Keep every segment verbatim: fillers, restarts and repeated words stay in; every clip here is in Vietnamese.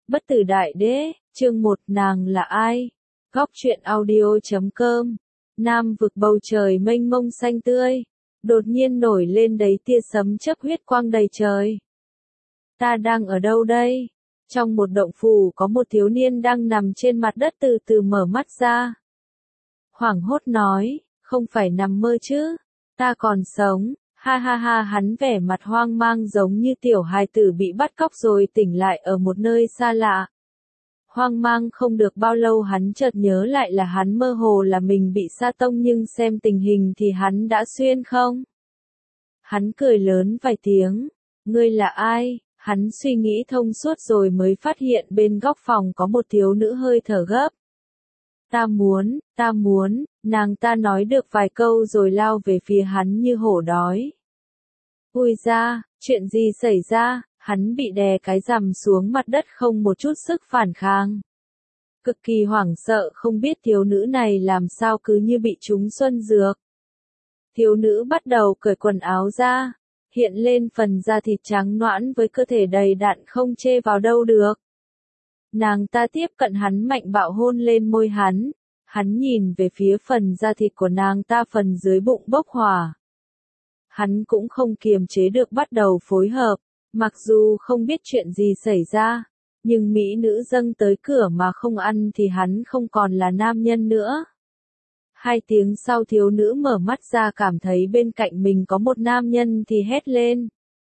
Bất tử đại đế, chương một nàng là ai? Góc truyện audio chấm com. Nam vực bầu trời mênh mông xanh tươi, đột nhiên nổi lên đầy tia sấm chớp huyết quang đầy trời. Ta đang ở đâu đây? Trong một động phủ có một thiếu niên đang nằm trên mặt đất từ từ mở mắt ra. Hoảng hốt nói, không phải nằm mơ chứ, ta còn sống. Ha ha ha, hắn vẻ mặt hoang mang giống như tiểu hài tử bị bắt cóc rồi tỉnh lại ở một nơi xa lạ. Hoang mang không được bao lâu hắn chợt nhớ lại là hắn mơ hồ là mình bị sa tông, nhưng xem tình hình thì hắn đã xuyên không. Hắn cười lớn vài tiếng, ngươi là ai? Hắn suy nghĩ thông suốt rồi mới phát hiện bên góc phòng có một thiếu nữ hơi thở gấp. Ta muốn, ta muốn, nàng ta nói được vài câu rồi lao về phía hắn như hổ đói. Ui ra, chuyện gì xảy ra? Hắn bị đè cái rằm xuống mặt đất không một chút sức phản kháng. Cực kỳ hoảng sợ không biết thiếu nữ này làm sao cứ như bị trúng xuân dược. Thiếu nữ bắt đầu cởi quần áo ra, hiện lên phần da thịt trắng nõn với cơ thể đầy đặn không chê vào đâu được. Nàng ta tiếp cận hắn mạnh bạo hôn lên môi hắn, hắn nhìn về phía phần da thịt của nàng ta, phần dưới bụng bốc hỏa. Hắn cũng không kiềm chế được bắt đầu phối hợp, mặc dù không biết chuyện gì xảy ra, nhưng mỹ nữ dâng tới cửa mà không ăn thì hắn không còn là nam nhân nữa. Hai tiếng sau thiếu nữ mở mắt ra, cảm thấy bên cạnh mình có một nam nhân thì hét lên.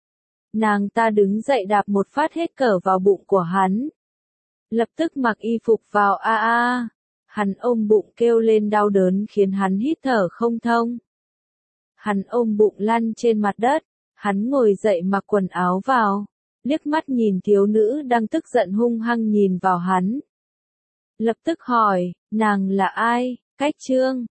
Nàng ta đứng dậy đạp một phát hết cỡ vào bụng của hắn. Lập tức mặc y phục vào, a a. Hắn ôm bụng kêu lên đau đớn khiến hắn hít thở không thông. Hắn ôm bụng lăn trên mặt đất, hắn ngồi dậy mặc quần áo vào, liếc mắt nhìn thiếu nữ đang tức giận hung hăng nhìn vào hắn. Lập tức hỏi, nàng là ai? Cách trương,